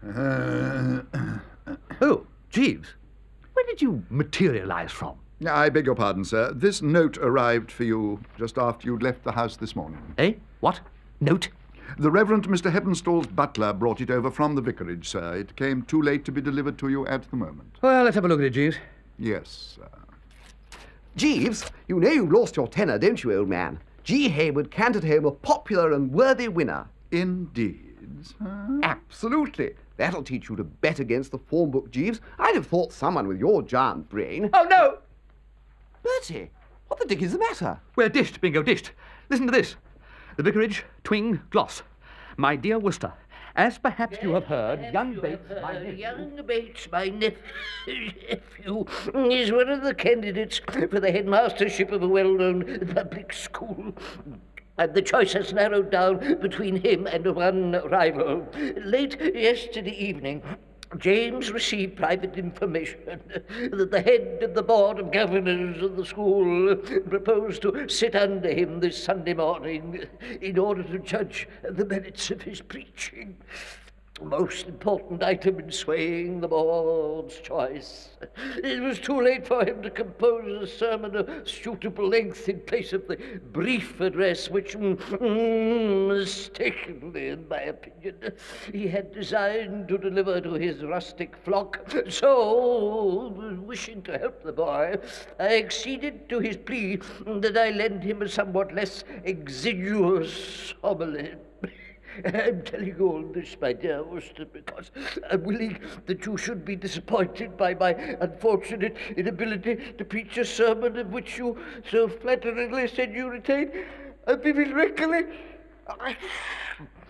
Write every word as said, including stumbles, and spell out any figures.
Uh, Oh, Jeeves, where did you materialise from? I beg your pardon, sir. This note arrived for you just after you'd left the house this morning. Eh? What? Note? The Reverend Mister Heppenstall's butler brought it over from the vicarage, sir. It came too late to be delivered to you at the moment. Well, let's have a look at it, Jeeves. Yes, sir. Jeeves, you know you've lost your tenor, don't you, old man? G. Hayward cantered home a popular and worthy winner. Indeed, sir. Absolutely. That'll teach you to bet against the form book, Jeeves. I'd have thought someone with your giant brain... Oh, no! Bertie, what the dick is the matter? We're dished, Bingo, dished. Listen to this. The Vicarage, Twing, Gloss. My dear Worcester, as perhaps you have heard, As young you Bates, have my heard, nephew... Young Bates, my nephew, is one of the candidates for the headmastership of a well-known public school. And the choice has narrowed down between him and one rival. Late yesterday evening, James received private information that the head of the board of governors of the school proposed to sit under him this Sunday morning in order to judge the merits of his preaching. Most important item in swaying the board's choice. It was too late for him to compose a sermon of suitable length in place of the brief address which, mm, mistakenly, in my opinion, he had designed to deliver to his rustic flock. So, wishing to help the boy, I acceded to his plea that I lend him a somewhat less exiguous homily. I'm telling you all this, my dear Worcester, because I'm willing that you should be disappointed by my unfortunate inability to preach a sermon of which you so flatteringly said you retained a vivid recollection.